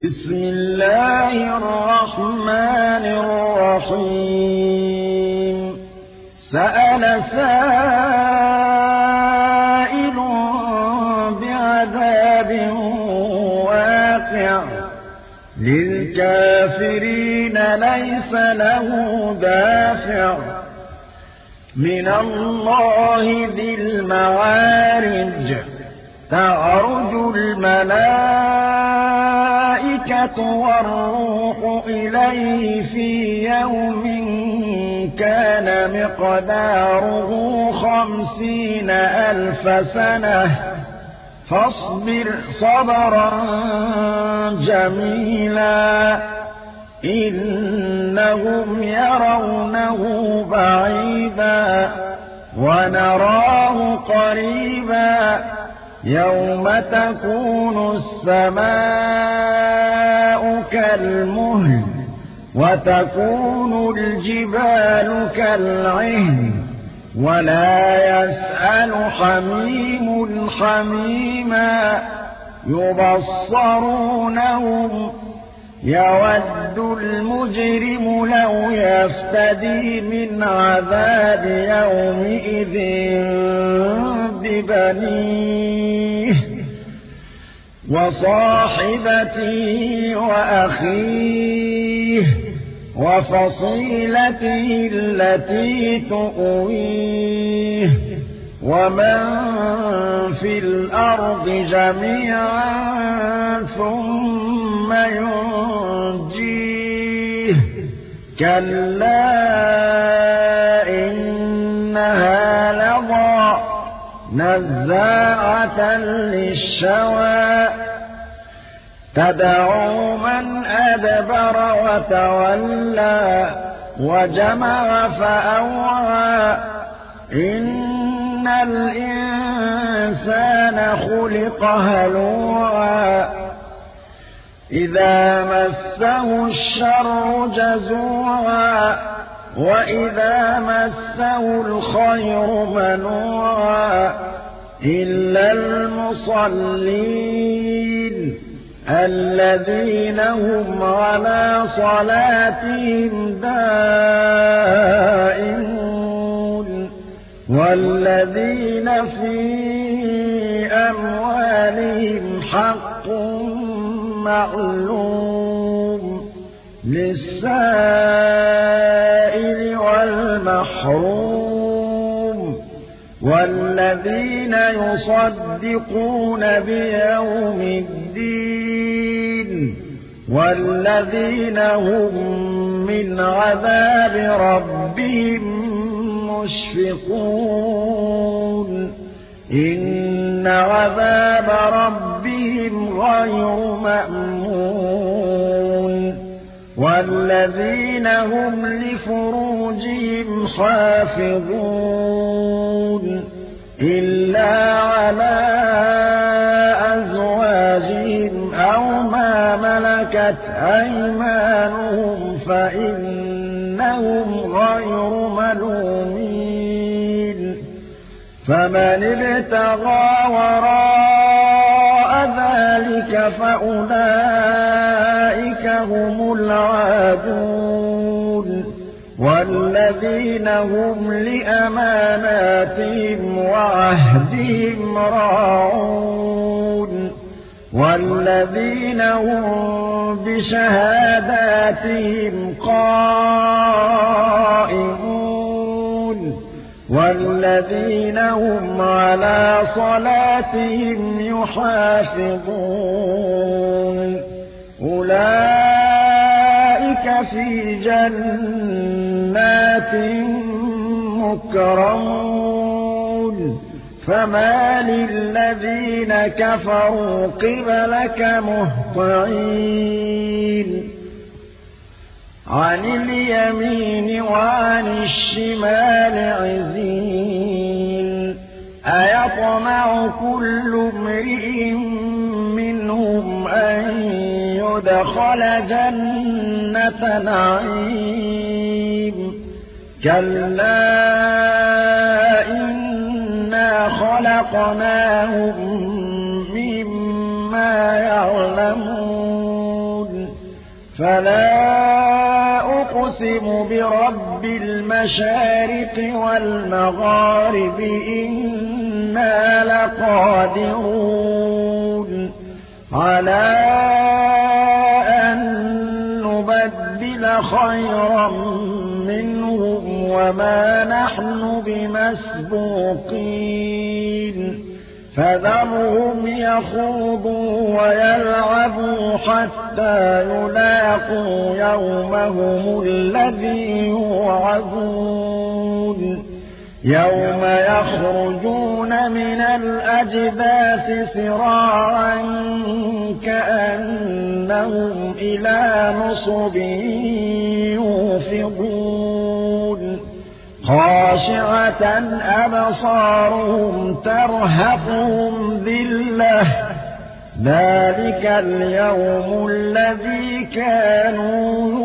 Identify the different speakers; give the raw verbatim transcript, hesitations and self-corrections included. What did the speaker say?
Speaker 1: بسم الله الرحمن الرحيم سأل سائل بعذاب واقع للكافرين ليس له دافع من الله ذي المعارج تعرج الملائكة والروح إليه في يوم كان مقداره خمسين ألف سنة فاصبر صبرا جميلا إنهم يرونه بعيدا ونراه قريبا يوم تكون السماء كالمهل وتكون الجبال كالعهن ولا يسأل حميم حميما يبصرونهم يود المجرم لو يفتدي من عذاب يومئذ ببنيه وصاحبته وأخيه وفصيلته التي تؤويه ومن في الأرض جميعا ثم ينجيه كلا إنها لظى نزاعة للشوى تدعو من أدبر وتولى وجمع فأوعى إن الإنسان خلق هلوعا إذا مسه الشر جزوعا وإذا مسه الخير منوعا إلا المصلين الذين هم على صلاتهم دائمون والذين في أموالهم حق معلوم للسائل والمحروم والذين يصدقون بيوم الدين والذين هم من عذاب ربهم مشفقون إن عذاب ربهم غير مأمون والذين هم لفروجهم حافظون إلا على أزواجهم أو ما ملكت أيمانهم فإنهم غير ملومين فمن ابتغى وراء ذلك فأولئك هم العادون والذين هم لأماناتهم وعهدهم راعون والذين هم بشهاداتهم قائمون والذين هم على صلاتهم يحافظون أولئك في جنات مكرمون فما للذين كفروا قبلك مهطعين عن اليمين وعن الشمال عزين أيطمع كل امرئ منهم أن يدخل جنة نعيم كلا إنا خلقناهم مما يعلمون فلا أقسم برب المشارق والمغارب إنا لقادرون على أن نبدل خيرا منهم وما نحن بمسبوقين فذرهم يخوضوا ويلعبوا حتى يلاقوا يومهم الذي يوعدون يوم يخرجون من الأجداث سراعا كأنهم إلى نصب يوفضون خاشعة أبصارهم ترهقهم ذلة ذلك اليوم الذي كانوا